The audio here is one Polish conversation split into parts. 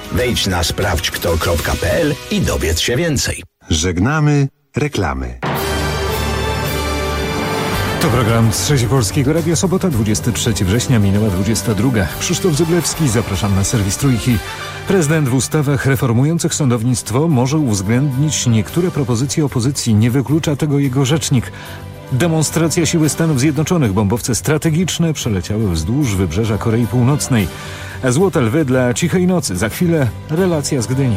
Wejdź na sprawdźkto.pl i dowiedz się więcej. Żegnamy reklamy. To program Trzecie Polskiego Radia. Sobota, 23 września, minęła 22. Krzysztof Zyblewski, zapraszam na serwis Trójki. Prezydent w ustawach reformujących sądownictwo może uwzględnić niektóre propozycje opozycji. Nie wyklucza tego jego rzecznik. Demonstracja siły Stanów Zjednoczonych. Bombowce strategiczne przeleciały wzdłuż wybrzeża Korei Północnej. Złote lwy dla cichej nocy. Za chwilę relacja z Gdyni.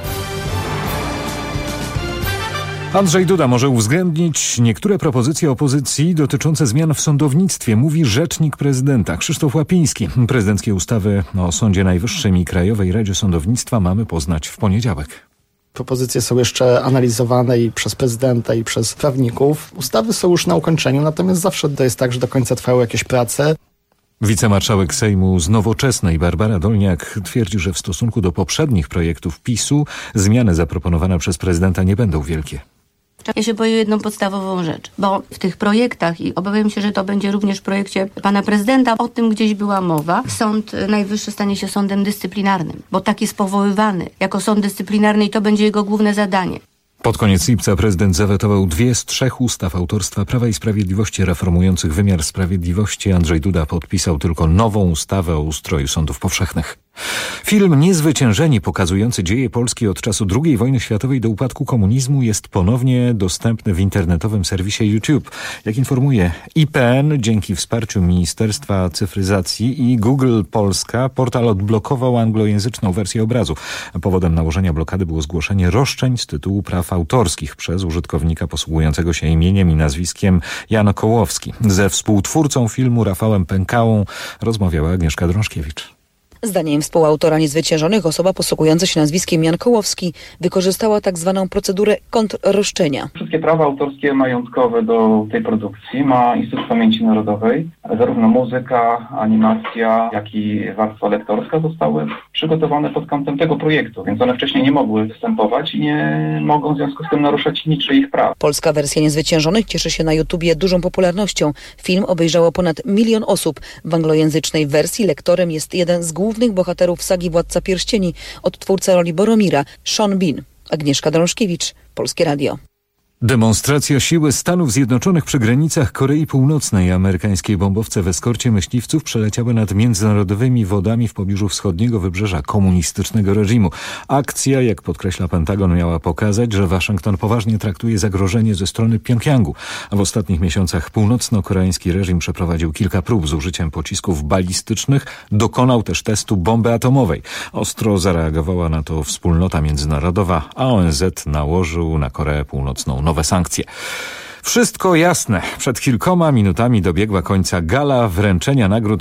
Andrzej Duda może uwzględnić niektóre propozycje opozycji dotyczące zmian w sądownictwie, mówi rzecznik prezydenta Krzysztof Łapiński. Prezydenckie ustawy o Sądzie Najwyższym i Krajowej Radzie Sądownictwa mamy poznać w poniedziałek. Propozycje są jeszcze analizowane i przez prezydenta, i przez prawników. Ustawy są już na ukończeniu, natomiast zawsze to jest tak, że do końca trwają jakieś prace. Wicemarszałek Sejmu z Nowoczesnej Barbara Dolniak twierdzi, że w stosunku do poprzednich projektów PiS-u zmiany zaproponowane przez prezydenta nie będą wielkie. Ja się boję jedną podstawową rzecz, bo w tych projektach, i obawiam się, że to będzie również w projekcie pana prezydenta, o tym gdzieś była mowa, Sąd Najwyższy stanie się sądem dyscyplinarnym, bo tak jest powoływany jako sąd dyscyplinarny i to będzie jego główne zadanie. Pod koniec lipca prezydent zawetował 2 z 3 ustaw autorstwa Prawa i Sprawiedliwości reformujących wymiar sprawiedliwości. Andrzej Duda podpisał tylko nową ustawę o ustroju sądów powszechnych. Film Niezwyciężeni, pokazujący dzieje Polski od czasu II wojny światowej do upadku komunizmu, jest ponownie dostępny w internetowym serwisie YouTube. Jak informuje IPN, dzięki wsparciu Ministerstwa Cyfryzacji i Google Polska, portal odblokował anglojęzyczną wersję obrazu. Powodem nałożenia blokady było zgłoszenie roszczeń z tytułu praw autorskich przez użytkownika posługującego się imieniem i nazwiskiem Jan Kołowski. Ze współtwórcą filmu Rafałem Pękałą rozmawiała Agnieszka Drążkiewicz. Zdaniem współautora Niezwyciężonych osoba posługująca się nazwiskiem Jan Kołowski wykorzystała tak zwaną procedurę kontrroszczenia. Wszystkie prawa autorskie majątkowe do tej produkcji ma Instytut Pamięci Narodowej. Zarówno muzyka, animacja, jak i warstwa lektorska zostały przygotowane pod kątem tego projektu, więc one wcześniej nie mogły występować i nie mogą w związku z tym naruszać niczyich praw. Polska wersja Niezwyciężonych cieszy się na YouTubie dużą popularnością. Film obejrzało ponad 1 milion osób. W anglojęzycznej wersji lektorem jest jeden z głównych bohaterów sagi Władca Pierścieni, odtwórca roli Boromira, Sean Bean. Agnieszka Drążkiewicz, Polskie Radio. Demonstracja siły Stanów Zjednoczonych przy granicach Korei Północnej. Amerykańskie bombowce w eskorcie myśliwców przeleciały nad międzynarodowymi wodami w pobliżu wschodniego wybrzeża komunistycznego reżimu. Akcja, jak podkreśla Pentagon, miała pokazać, że Waszyngton poważnie traktuje zagrożenie ze strony Pjongjangu. A w ostatnich miesiącach północno-koreański reżim przeprowadził kilka prób z użyciem pocisków balistycznych. Dokonał też testu bomby atomowej. Ostro zareagowała na to wspólnota międzynarodowa, a ONZ nałożył na Koreę Północną nowe sankcje. Wszystko jasne. Przed kilkoma minutami dobiegła końca gala wręczenia nagród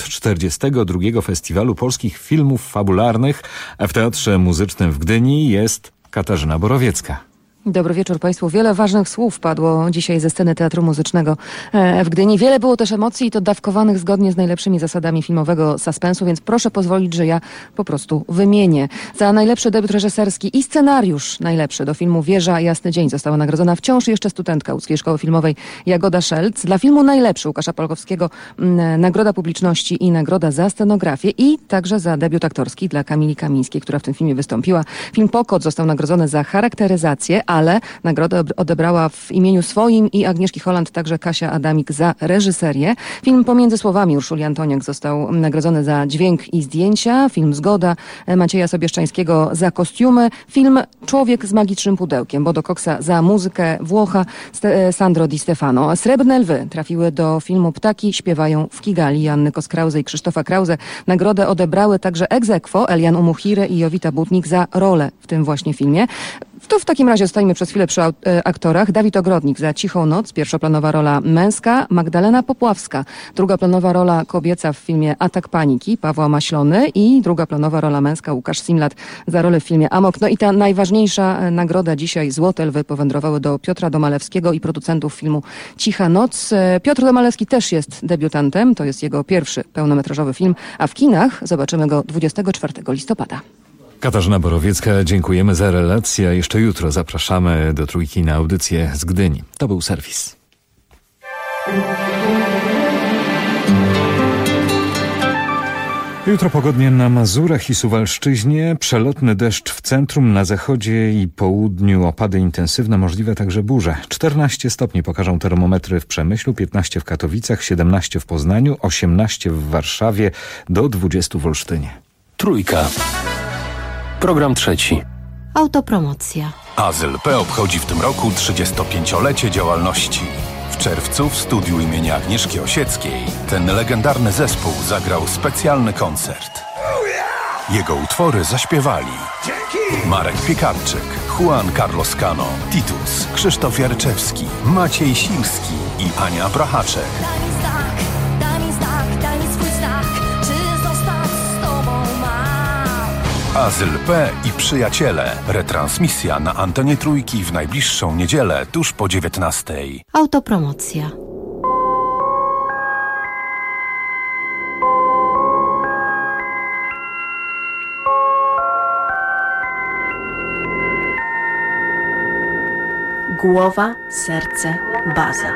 42. Festiwalu Polskich Filmów Fabularnych. W Teatrze Muzycznym w Gdyni jest Katarzyna Borowiecka. Dobry wieczór Państwu. Wiele ważnych słów padło dzisiaj ze sceny Teatru Muzycznego w Gdyni. Wiele było też emocji i to dawkowanych zgodnie z najlepszymi zasadami filmowego suspensu, więc proszę pozwolić, że ja po prostu wymienię. Za najlepszy debiut reżyserski i scenariusz najlepszy do filmu Wieża Jasny Dzień została nagrodzona wciąż jeszcze studentka Łódzkiej Szkoły Filmowej Jagoda Szelc. Dla filmu najlepszy Łukasza Polkowskiego Nagroda Publiczności i Nagroda za scenografię i także za debiut aktorski dla Kamili Kamińskiej, która w tym filmie wystąpiła. Film Pokot został nagrodzony za charakteryzację, ale nagrodę odebrała w imieniu swoim i Agnieszki Holland także Kasia Adamik za reżyserię. Film Pomiędzy Słowami Urszuli Antoniak został nagrodzony za dźwięk i zdjęcia. Film Zgoda Macieja Sobieszczańskiego za kostiumy. Film Człowiek z magicznym pudełkiem Bodo Coxa za muzykę, Włocha Sandro Di Stefano. Srebrne lwy trafiły do filmu Ptaki śpiewają w Kigali Janny Kos-Krause i Krzysztofa Krause. Nagrodę odebrały także ex aequo Elian Umuhire i Jowita Butnik za rolę w tym właśnie filmie. To w takim razie zostańmy przez chwilę przy aktorach. Dawid Ogrodnik za Cichą noc, pierwszoplanowa rola męska. Magdalena Popławska, drugoplanowa rola kobieca w filmie Atak paniki Pawła Maślony i drugoplanowa rola męska Łukasz Simlat za rolę w filmie Amok. No i ta najważniejsza nagroda dzisiaj, Złote Lwy, powędrowały do Piotra Domalewskiego i producentów filmu Cicha noc. Piotr Domalewski też jest debiutantem, to jest jego pierwszy pełnometrażowy film, a w kinach zobaczymy go 24 listopada. Katarzyna Borowiecka, dziękujemy za relację. Jeszcze jutro zapraszamy do Trójki na audycję z Gdyni. To był serwis. Jutro pogodnie na Mazurach i Suwalszczyźnie, przelotny deszcz w centrum, na zachodzie i południu opady intensywne, możliwe także burze. 14 stopni pokażą termometry w Przemyślu, 15 w Katowicach, 17 w Poznaniu, 18 w Warszawie, do 20 w Olsztynie. Trójka. Program trzeci. Autopromocja. AZLP obchodzi w tym roku 35-lecie działalności. W czerwcu w studiu imienia Agnieszki Osieckiej ten legendarny zespół zagrał specjalny koncert. Jego utwory zaśpiewali Marek Piekarczyk, Juan Carlos Cano, Titus, Krzysztof Jarczewski, Maciej Silski i Ania Brachaczek. AZLP i przyjaciele. Retransmisja na antenie Trójki w najbliższą niedzielę tuż po 19:00. Autopromocja. Głowa, serce, baza.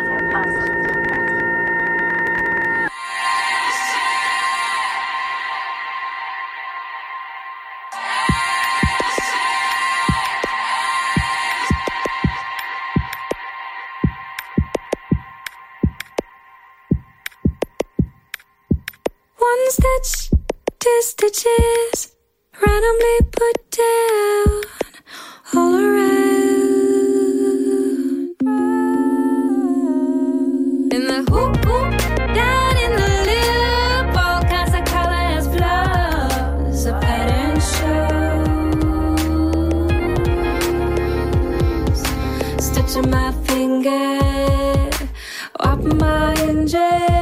One stitch, two stitches, randomly put down all around. In the hoop, hoop, down in the loop, all kinds of colors, blows, a pattern shows. Stitching my finger, up my injury.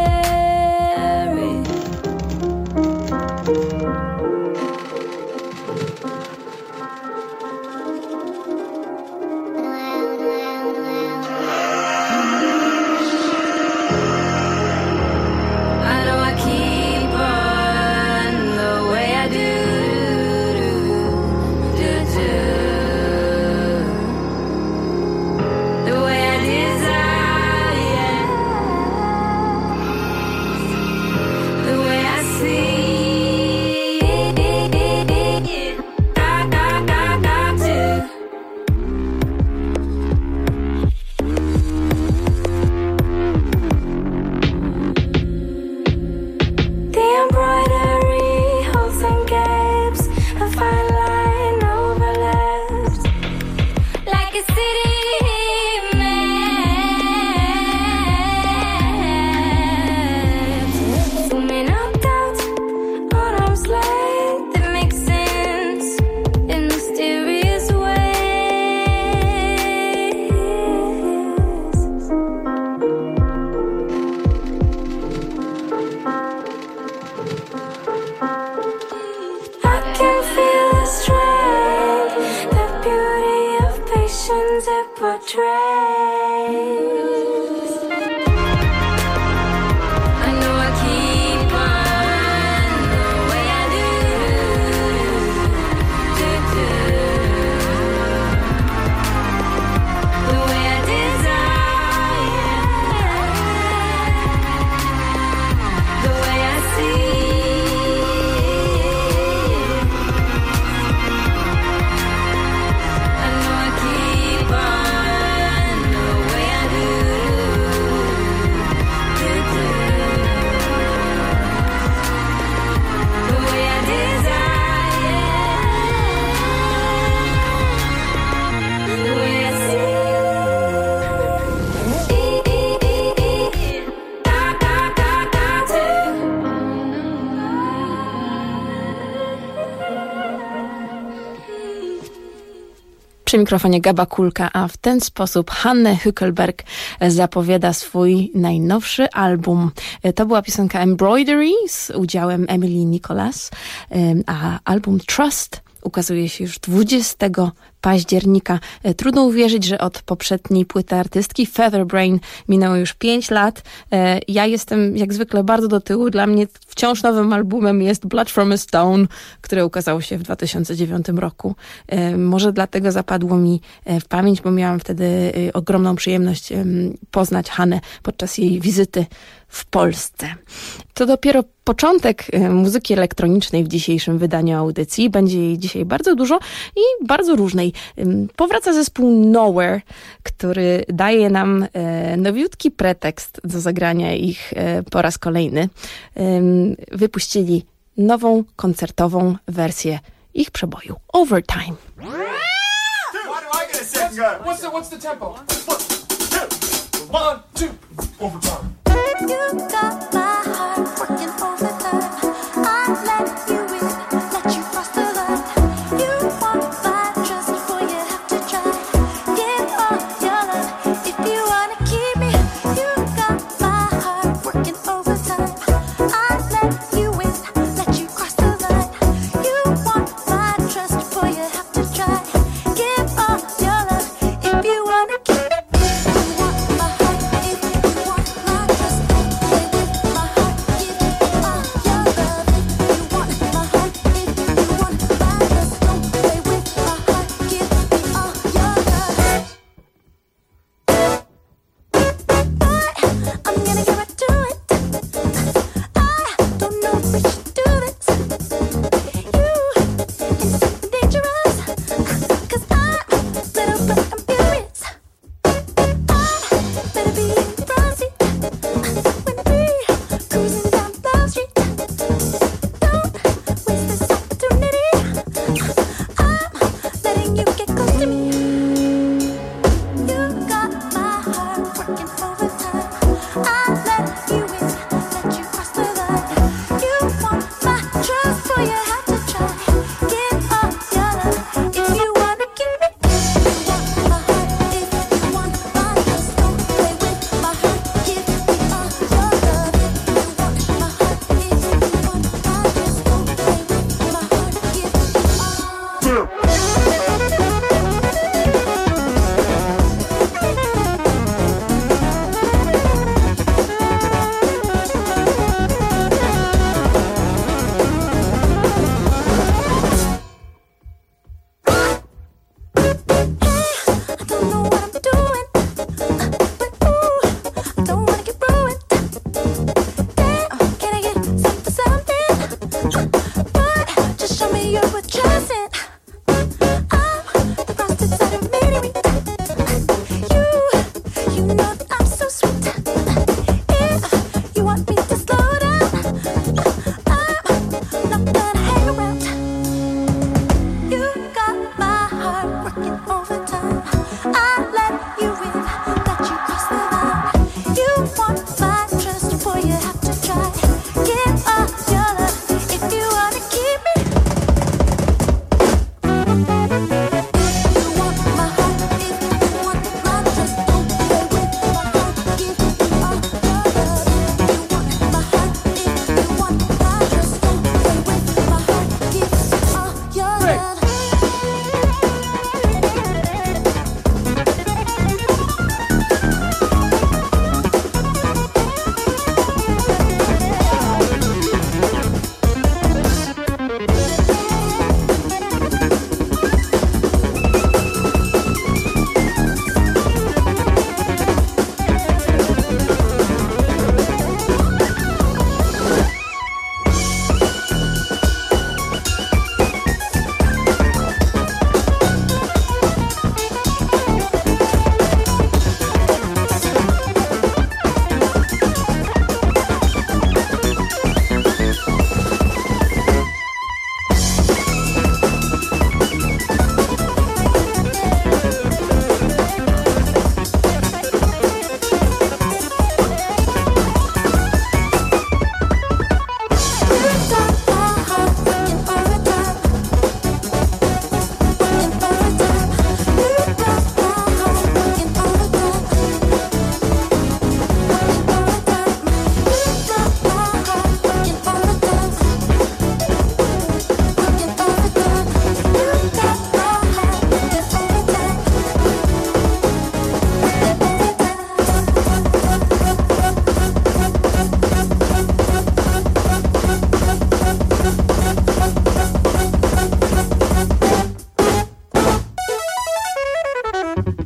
Przy mikrofonie Gaba Kulka, a w ten sposób Hanne Hückelberg zapowiada swój najnowszy album. To była piosenka Embroidery z udziałem Emily Nicholas, a album Trust ukazuje się już 20 października. Trudno uwierzyć, że od poprzedniej płyty artystki Featherbrain minęło już 5 lat. Ja jestem jak zwykle bardzo do tyłu. Dla mnie wciąż nowym albumem jest Blood from a Stone, które ukazało się w 2009 roku. Może dlatego zapadło mi w pamięć, bo miałam wtedy ogromną przyjemność poznać Hannę podczas jej wizyty w Polsce. To dopiero początek muzyki elektronicznej w dzisiejszym wydaniu audycji. Będzie jej dzisiaj bardzo dużo i bardzo różnej. Powraca zespół Nowhere, który daje nam nowiutki pretekst do zagrania ich po raz kolejny. Wypuścili nową koncertową wersję ich przeboju Overtime. What's the tempo? 1, 2, overtime. You got my heart working overtime. I let you in, let you cross the line. You want my trust before you have to try. Give all your love if you wanna keep me. You got my heart working overtime. I let you in, let you cross the line. You want my trust before you have to try. Give all your love if you wanna keep me.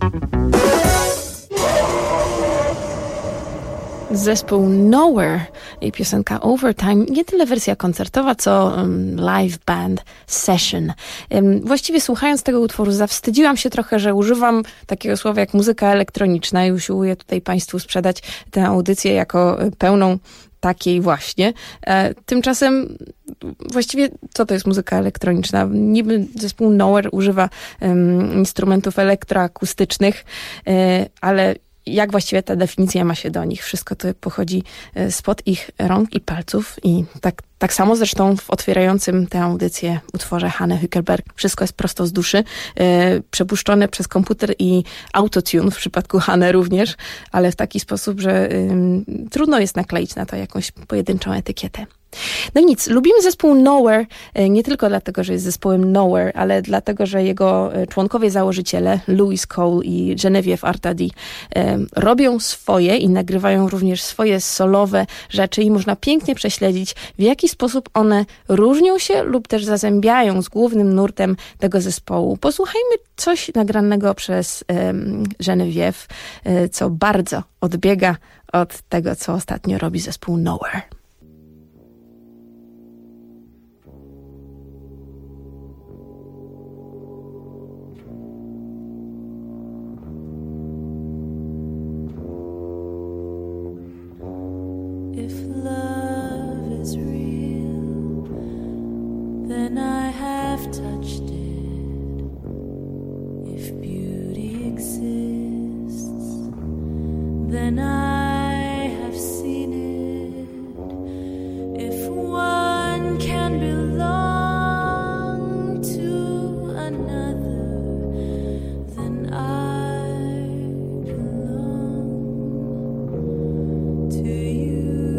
Zespół Nowhere i piosenka Overtime. Nie tyle wersja koncertowa, co live band session. Właściwie słuchając tego utworu zawstydziłam się trochę, że używam takiego słowa jak muzyka elektroniczna i usiłuję tutaj Państwu sprzedać tę audycję jako pełną takiej właśnie. Tymczasem właściwie co to jest muzyka elektroniczna? Niby zespół Nowhere używa instrumentów elektroakustycznych, ale jak właściwie ta definicja ma się do nich? Wszystko to pochodzi spod ich rąk i palców i tak samo zresztą w otwierającym tę audycję utworze Hanne Hückelberg. Wszystko jest prosto z duszy, przepuszczone przez komputer i autotune, w przypadku Hanne również, ale w taki sposób, że trudno jest nakleić na to jakąś pojedynczą etykietę. No nic, lubimy zespół Nowhere nie tylko dlatego, że jest zespołem Nowhere, ale dlatego, że jego członkowie założyciele, Louis Cole i Genevieve Artadi, robią swoje i nagrywają również swoje solowe rzeczy i można pięknie prześledzić, w jaki sposób one różnią się lub też zazębiają z głównym nurtem tego zespołu. Posłuchajmy coś nagranego przez Genevieve, co bardzo odbiega od tego, co ostatnio robi zespół Nowhere. Then I have touched it. If beauty exists, then I have seen it. If one can belong to another, then I belong to you.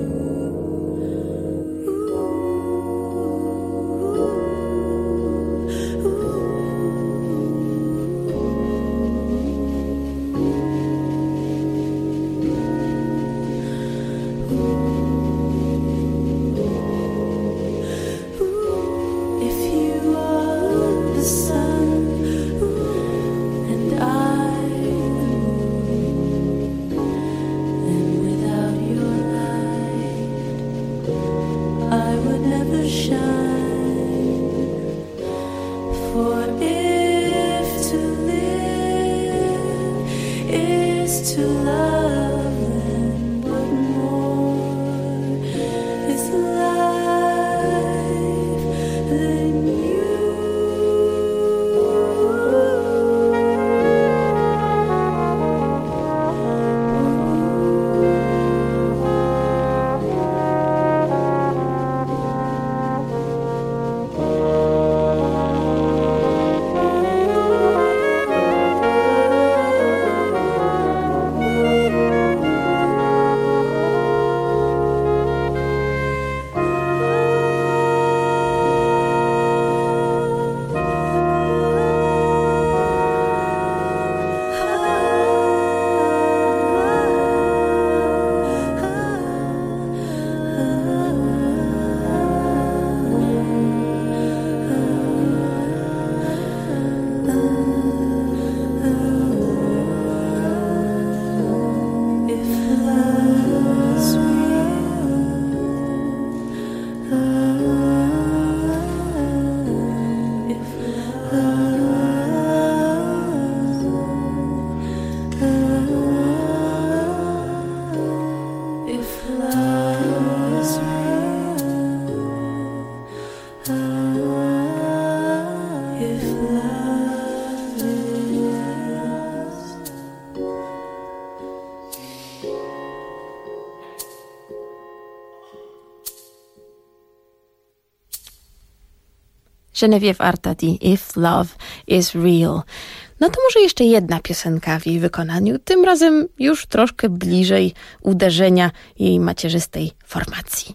Genevieve Artadi, If Love is Real. No to może jeszcze jedna piosenka w jej wykonaniu, tym razem już troszkę bliżej uderzenia jej macierzystej formacji.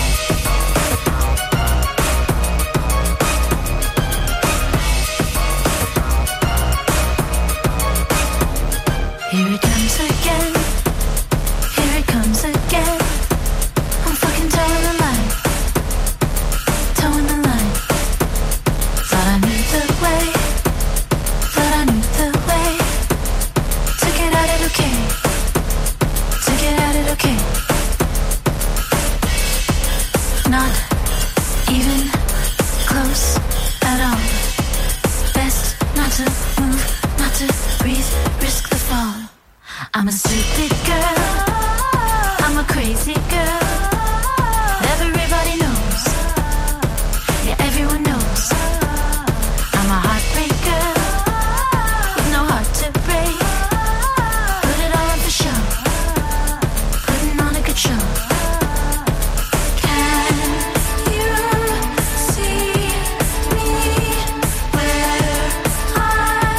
Here it comes again. Here it comes again. I'm fucking towing the line. Towing the line. Thought I knew the way. Thought I knew the way. To get at it okay. To get at it okay. I'm a stupid girl, I'm a crazy girl. Everybody knows, yeah, everyone knows. I'm a heartbreaker with no heart to break. Put it all on for show, putting on a good show. Can you see me where I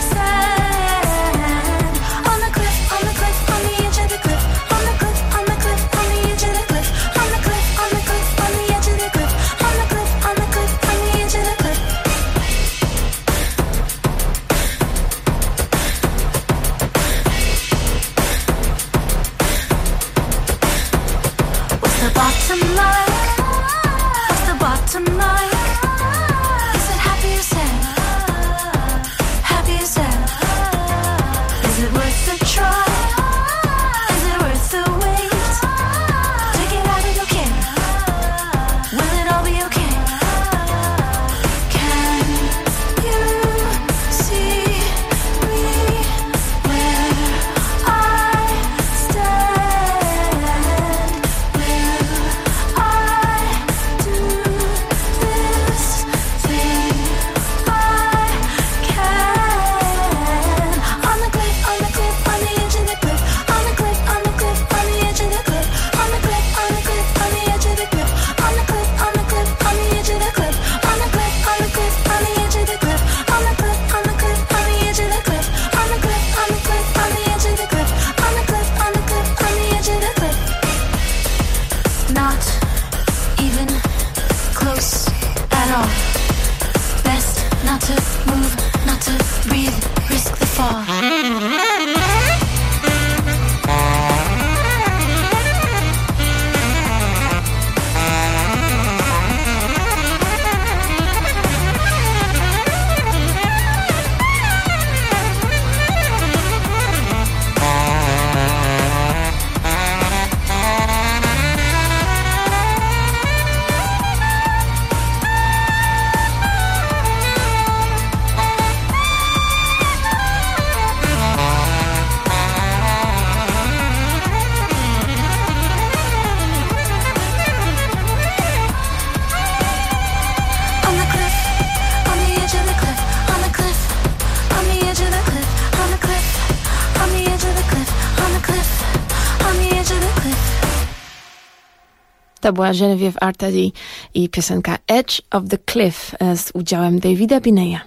stand? On the cliff, on the cliff, on the edge of the cliff. On the cliff, on the cliff, on the edge of the cliff. On the cliff, on the cliff, on the edge of the cliff. On the cliff, on the cliff, on the edge of the cliff. What's the bottom like? What's the bottom like? Is it happy or sad? Happy or sad? Is it worth the try? Is it worth the wait? To get out it okay? Will it all be okay? Can you see me where I stand? Will I do this thing I can? On the cliff, on the cliff, on the edge of the cliff. On the cliff, on the cliff, on the edge of the cliff. On the cliff, on the cliff, on the edge of the cliff. On the cliff, on the cliff, on the edge of the cliff. On the cliff, on the cliff, on the edge of the cliff. On the cliff, on the cliff, on the edge of the cliff. On the cliff, on the cliff, on the edge of the cliff. On the cliff, on the cliff, on the edge of the cliff. Not even close at all. Best not to move, not to breathe, risk the fall. On the cliff, on the edge of the cliff. On the cliff, on the edge of the cliff. On the cliff, on the edge of the cliff. On the cliff, on the edge of the cliff. To była Genevieve Artedy i piosenka Edge of the Cliff z udziałem Davida Bineya.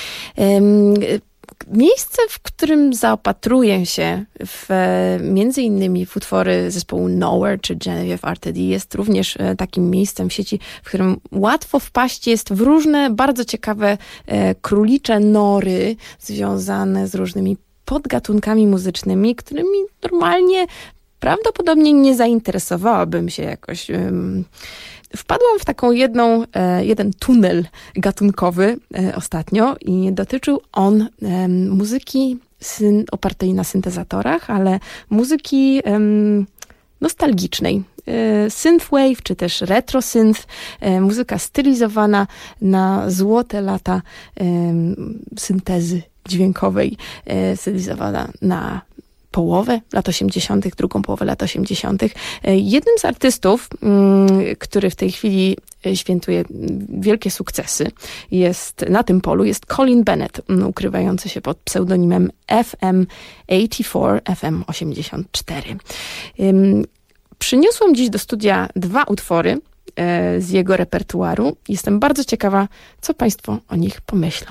Miejsce, w którym zaopatruję się między innymi w utwory zespołu Nowhere czy Genevieve Artedy, jest również takim miejscem w sieci, w którym łatwo wpaść jest w różne bardzo ciekawe królicze nory związane z różnymi podgatunkami muzycznymi, którymi normalnie prawdopodobnie nie zainteresowałabym się jakoś. Wpadłam w taką jeden tunel gatunkowy ostatnio i dotyczył on muzyki opartej na syntezatorach, ale muzyki nostalgicznej. Synthwave, czy też retrosynth, muzyka stylizowana na złote lata syntezy dźwiękowej, stylizowana na połowę lat 80., drugą połowę lat 80. Jednym z artystów, który w tej chwili świętuje wielkie sukcesy na tym polu, jest Colin Bennett, ukrywający się pod pseudonimem FM84, FM84. Przyniosłam dziś do studia 2 utwory z jego repertuaru. Jestem bardzo ciekawa, co Państwo o nich pomyślą.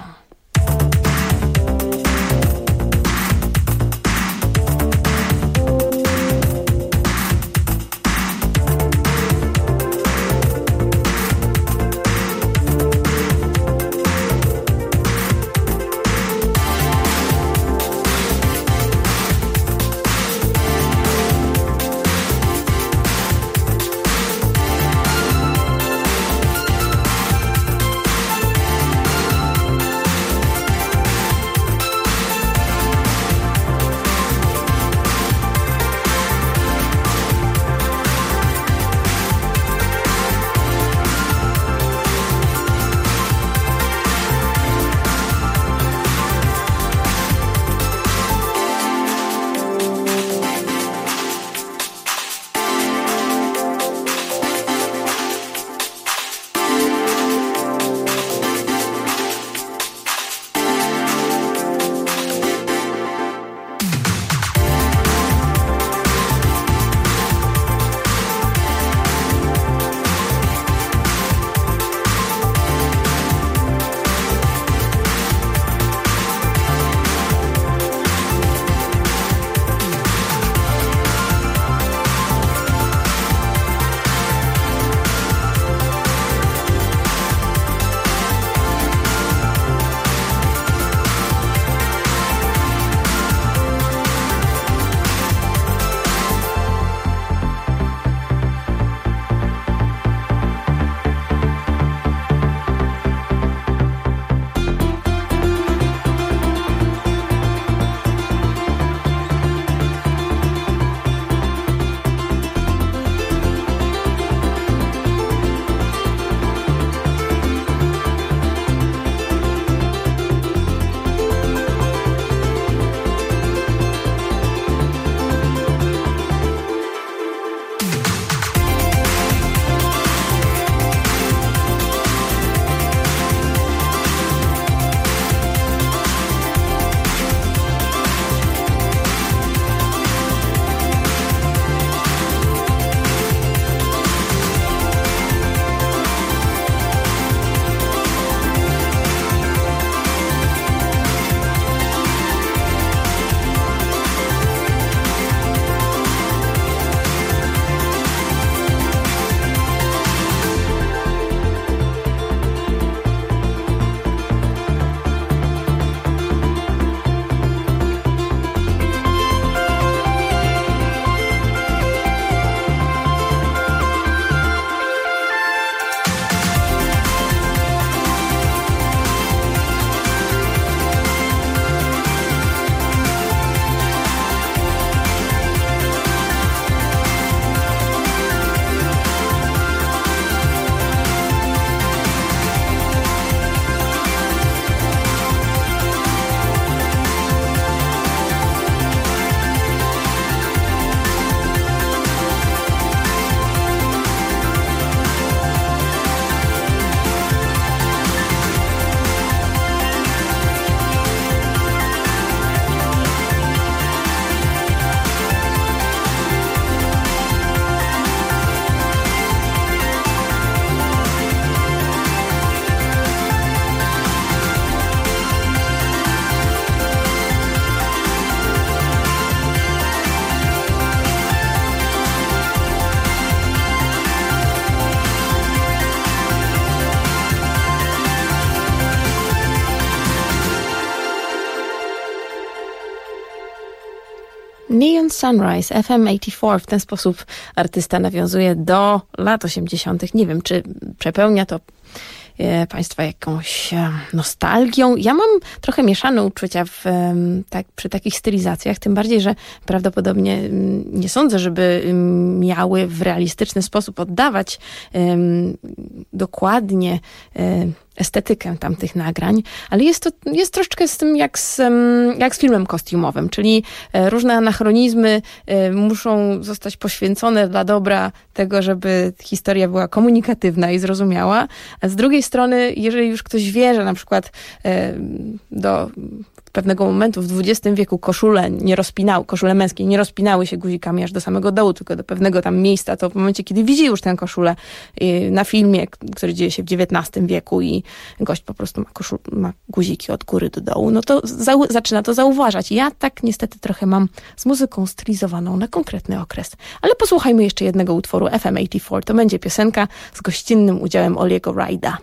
Neon Sunrise, FM84. W ten sposób artysta nawiązuje do lat 80. Nie wiem, czy przepełnia to Państwa jakąś nostalgią. Ja mam trochę mieszane uczucia przy takich stylizacjach, tym bardziej, że prawdopodobnie nie sądzę, żeby miały w realistyczny sposób oddawać dokładnie estetykę tamtych nagrań, ale jest troszeczkę z tym jak z filmem kostiumowym, czyli różne anachronizmy muszą zostać poświęcone dla dobra tego, żeby historia była komunikatywna i zrozumiała, a z drugiej strony, jeżeli już ktoś wie, że na przykład do pewnego momentu w XX wieku koszule męskie nie rozpinały się guzikami aż do samego dołu, tylko do pewnego tam miejsca, to w momencie, kiedy widzi już tę koszulę na filmie, który dzieje się w XIX wieku i gość po prostu ma guziki od góry do dołu, no to zaczyna to zauważać. Ja tak niestety trochę mam z muzyką stylizowaną na konkretny okres. Ale posłuchajmy jeszcze jednego utworu FM84. To będzie piosenka z gościnnym udziałem Oliego Rajda.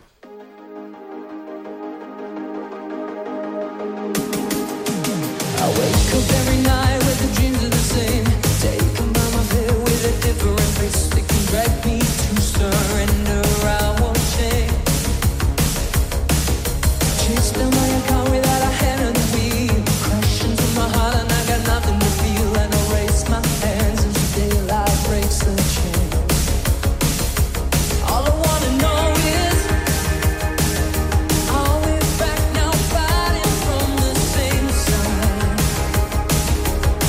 I wake up every night with the dreams are the same. Taken by my fear with a different face. They can drag me to surrender. I won't change. Chase down my account without a hand on the wheel. Crash into my heart and I got nothing to feel. And I raise my hands as the daylight breaks the chain. All I wanna know is, are we back now fighting from the same side?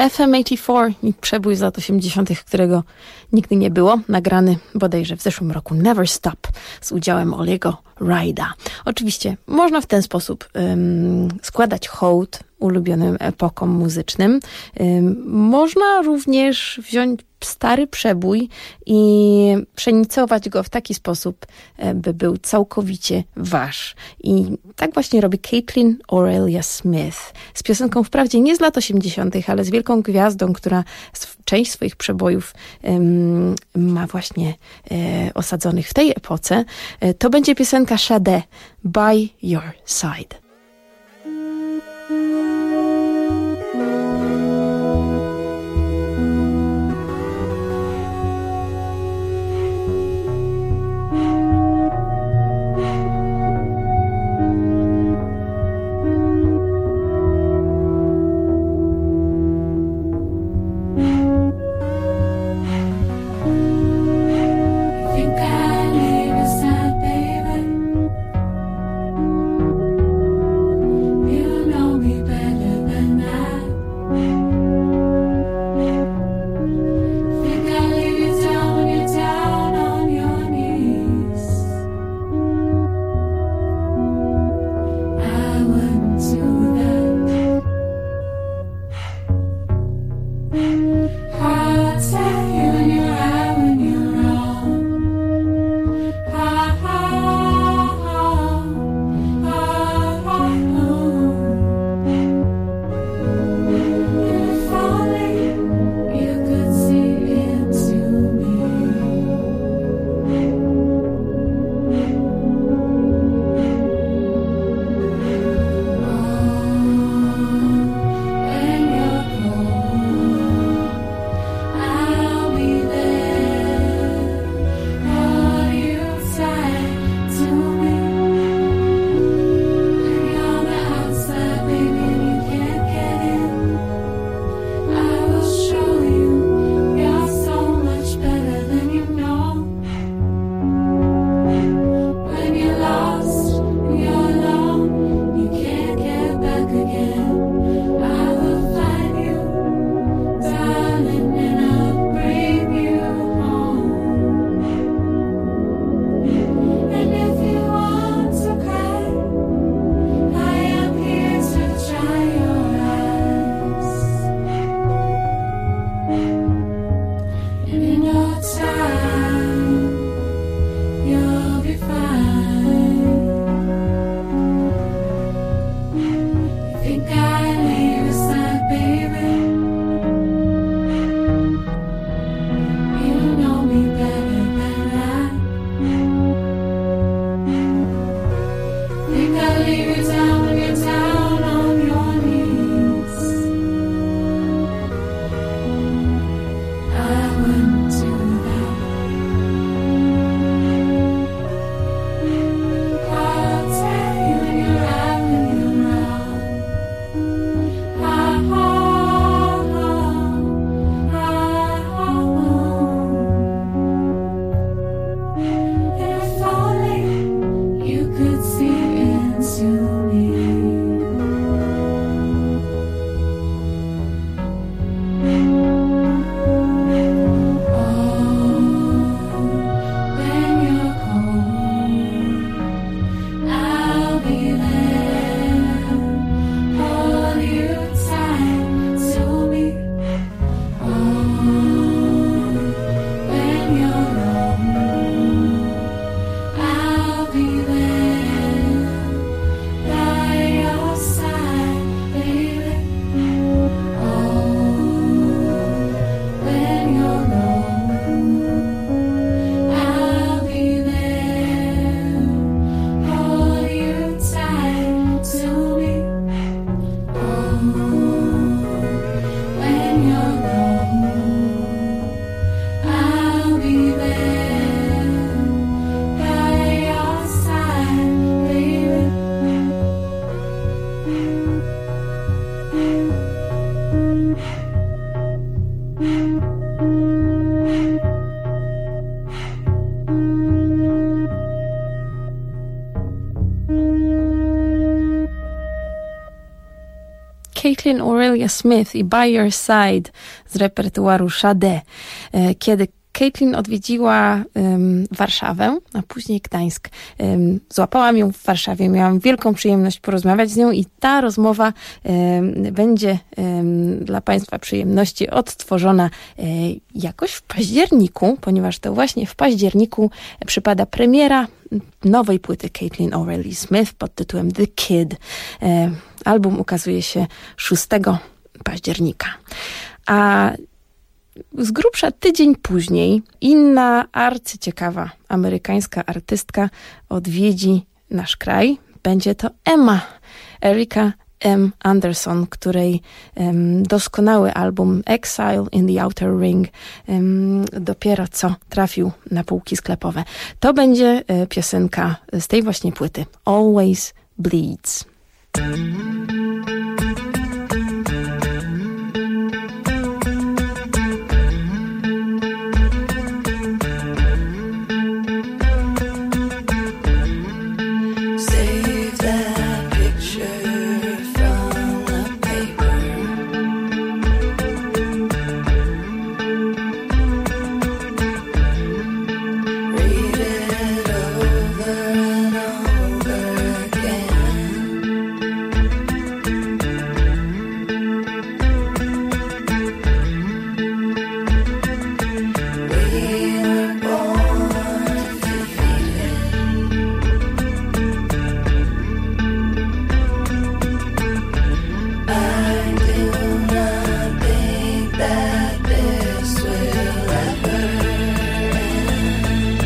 FM84 i przebój z lat 80., którego nigdy nie było, nagrany bodajże w zeszłym roku Never Stop z udziałem Oliego Ryda. Oczywiście można w ten sposób składać hołd ulubionym epokom muzycznym. Można również wziąć stary przebój i przenicować go w taki sposób, by był całkowicie wasz. I tak właśnie robi Caitlin Aurelia Smith z piosenką wprawdzie nie z lat 80., ale z wielką gwiazdą, która część swoich przebojów ma właśnie osadzonych w tej epoce. To będzie piosenka Sade, By Your Side. Think I leave aside, baby. Caitlin Aurelia Smith i By Your Side z repertuaru Sade. Kiedy Caitlin odwiedziła Warszawę, a później Gdańsk. Złapałam ją w Warszawie, miałam wielką przyjemność porozmawiać z nią i ta rozmowa będzie dla Państwa przyjemności odtworzona jakoś w październiku, ponieważ to właśnie w październiku przypada premiera nowej płyty Caitlin Aurelia Smith pod tytułem The Kid. Album ukazuje się 6 października. A z grubsza tydzień później inna arcyciekawa amerykańska artystka odwiedzi nasz kraj. Będzie to Erika M. Anderson, której doskonały album Exile in the Outer Ring dopiero co trafił na półki sklepowe. To będzie piosenka z tej właśnie płyty Always Bleeds. Save that picture from the paper. Read it over and over again. We were born defeated. I do not think that this will ever end.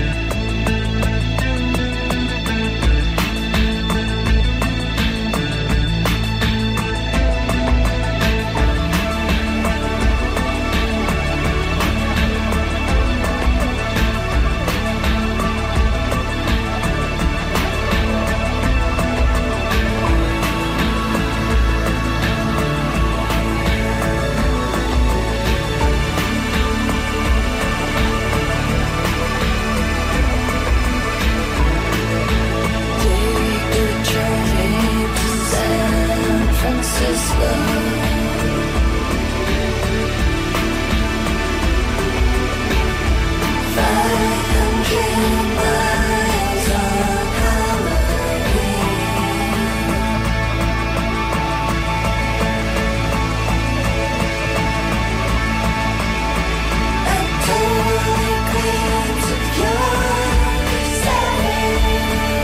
Take a train to San Francisco. $500 on Halloween. A total eclipse of your side.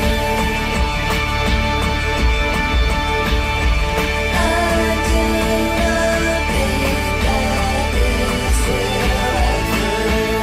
I do not think that this will ever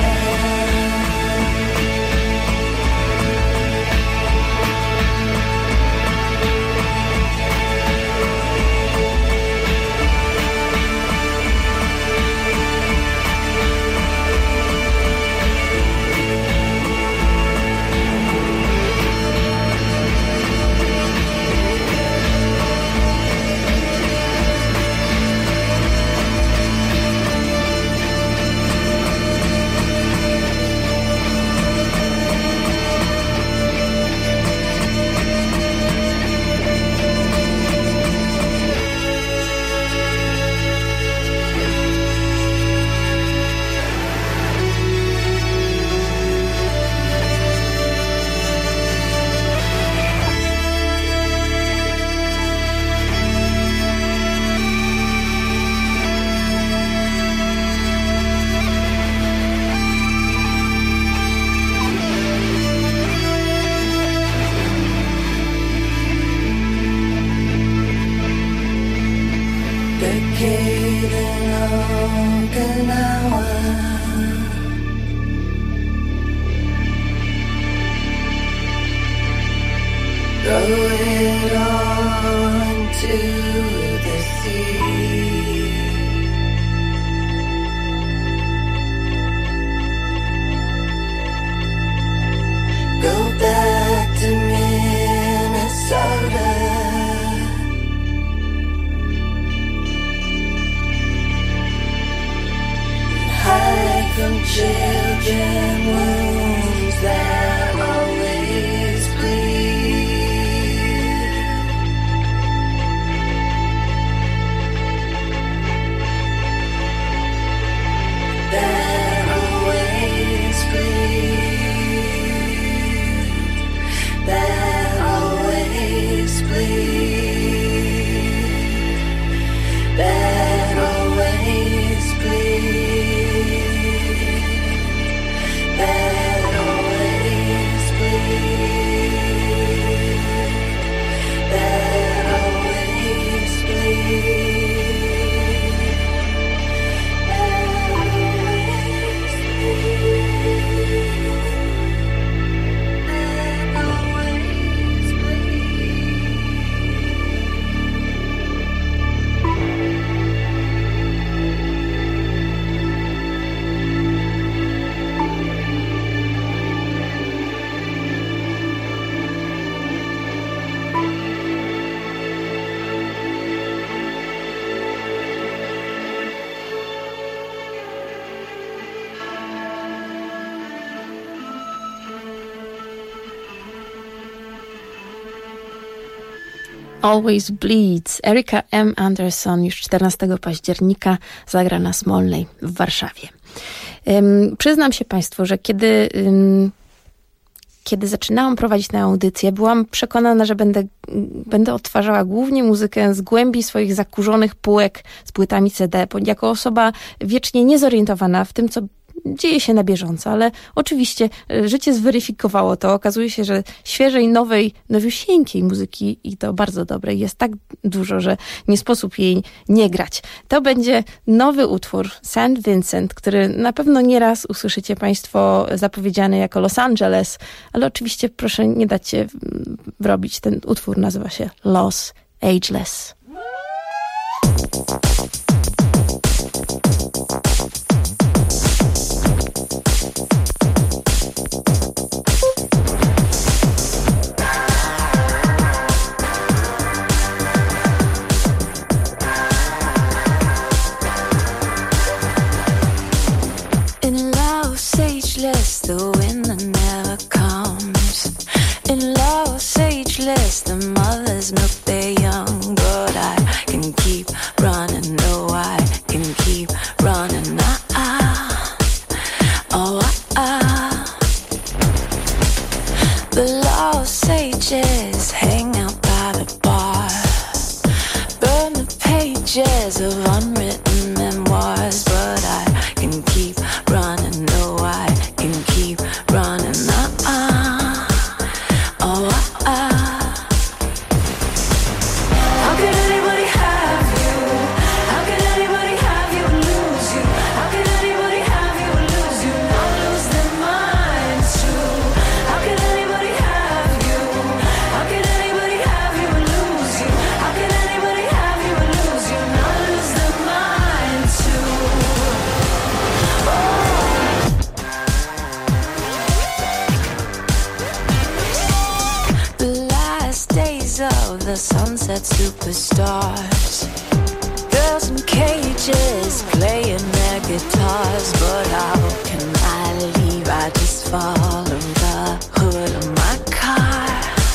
decade in Okinawa. Throw it on to the sea. Go back to Minnesota. Hide from children wounds that always bleed. Always Bleeds. Erika M. Anderson już 14 października zagra na Smolnej w Warszawie. Przyznam się Państwu, że kiedy zaczynałam prowadzić tę audycję, byłam przekonana, że będę odtwarzała głównie muzykę z głębi swoich zakurzonych półek z płytami CD, jako osoba wiecznie niezorientowana w tym, co dzieje się na bieżąco, ale oczywiście życie zweryfikowało to. Okazuje się, że świeżej, nowej, nowiusieńkiej muzyki i to bardzo dobrej jest tak dużo, że nie sposób jej nie grać. To będzie nowy utwór St. Vincent, który na pewno nieraz usłyszycie Państwo zapowiedziany jako Los Angeles, ale oczywiście proszę nie dać się wrobić. Ten utwór nazywa się Los Ageless. In Los Ageless, the winter never comes. In Los Ageless, the mothers milk their young, but I can keep running. No, I can keep running. The Los Ages hang out by the bar, burn the pages of unwritten memoirs, but I can keep running. No, I can keep running. How could anybody have you? How could anybody have you and lose you? How could anybody have you and lose you? Not lose their minds too. How could anybody have you? How could anybody have you and lose you? How could anybody have you and lose you? Not lose their minds too. The last days of the sunset superstars, girls in cages playing their guitars, but how can I leave? I just follow the hood of my car.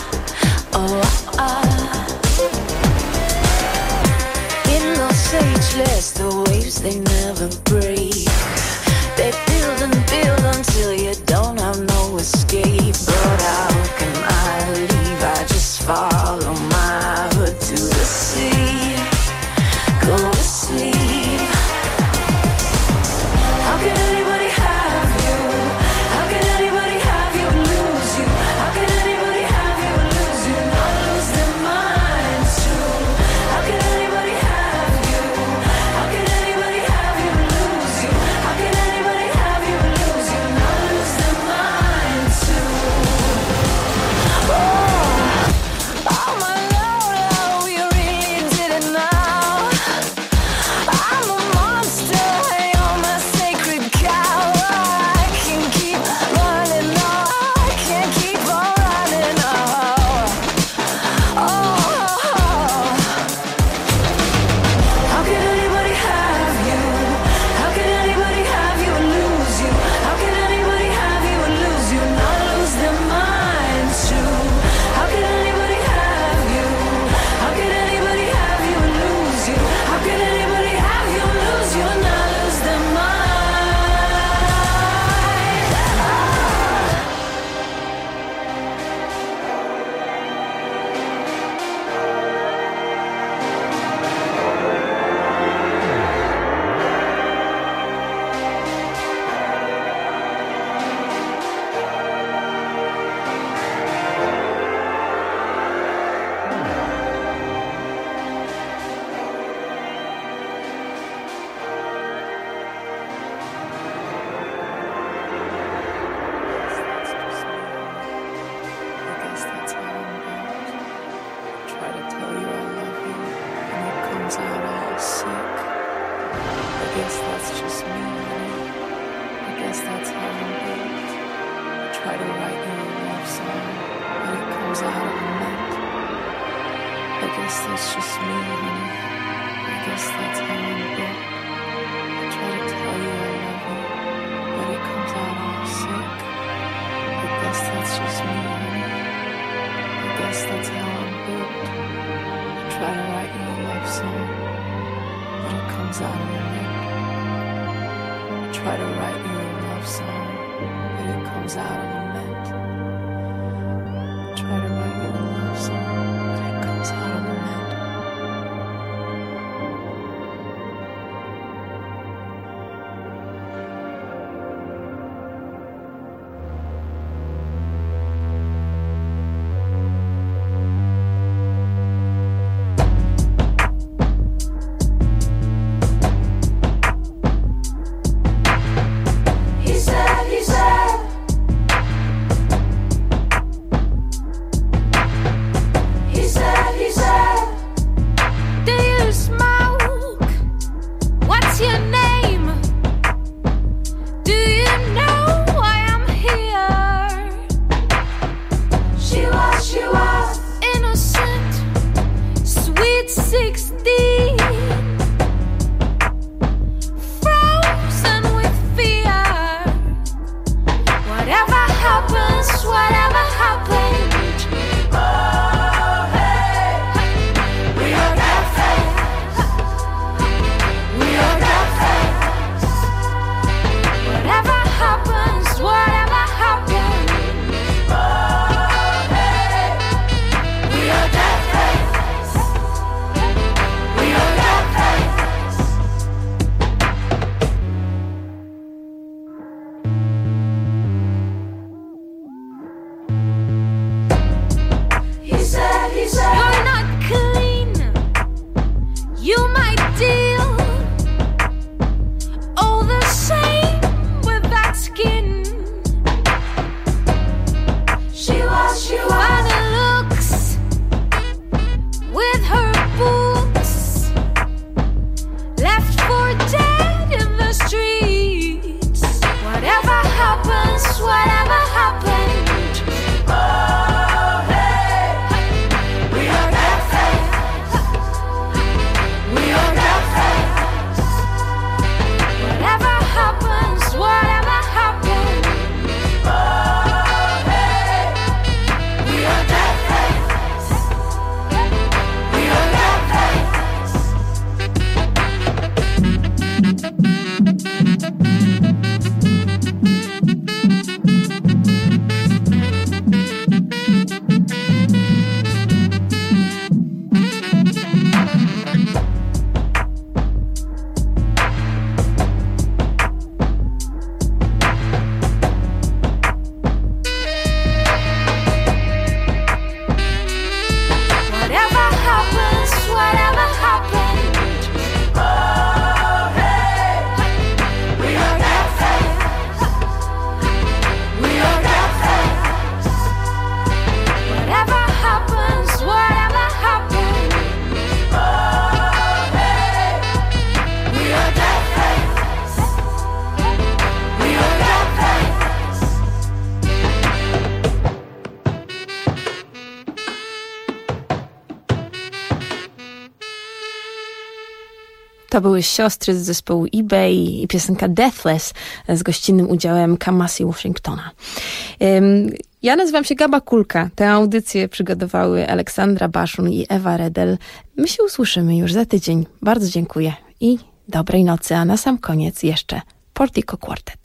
In Los Ageless, the waves they never break. They build and build until you don't have no escape. But how can I leave? I just follow my hood to the sea. Go to sleep. How can anybody have you? How can anybody have you and lose you? How can anybody have you and lose you? Not lose their minds too. How can anybody have you? How can anybody have you and lose you? How can anybody have you and lose you? Not lose their minds too. Oh my Lord, you really did it now. I'm a monster, you're my sacred cow. I can keep running, no, I can't keep on running. How can anybody have you? How can anybody have you and lose you? How can anybody have you and lose you? Not lose their minds too. How can anybody have you? How can anybody have you and lose you? How can anybody have you and lose you and not lose their mind? Try to write you a love song, but it comes out unmeant. I guess that's just me, honey. I guess that's how I'm built. I try to tell you I love you, but it comes out all sick. I guess that's just me, honey. I guess that's how I'm built. Try to write you a love song, but it comes out of the neck. Try to write you a love song, but it comes out of the net. Try to write you a love song, but it comes out of the net. To były siostry z zespołu eBay i piosenka Deathless z gościnnym udziałem Kamasi Washingtona. Ja nazywam się Gaba Kulka. Tę audycję przygotowały Aleksandra Baszun i Ewa Redel. My się usłyszymy już za tydzień. Bardzo dziękuję i dobrej nocy, a na sam koniec jeszcze Portico Quartet.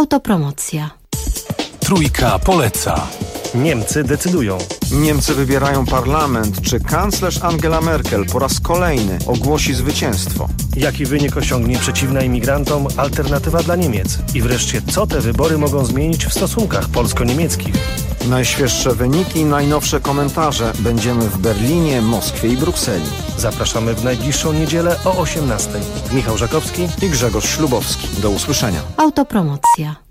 Autopromocja. Trójka poleca. Niemcy decydują. Niemcy wybierają parlament. Czy kanclerz Angela Merkel po raz kolejny ogłosi zwycięstwo? Jaki wynik osiągnie przeciwna imigrantom alternatywa dla Niemiec? I wreszcie, co te wybory mogą zmienić w stosunkach polsko-niemieckich? Najświeższe wyniki, najnowsze komentarze. Będziemy w Berlinie, Moskwie i Brukseli. Zapraszamy w najbliższą niedzielę o 18:00. Michał Żakowski i Grzegorz Ślubowski. Do usłyszenia. Autopromocja.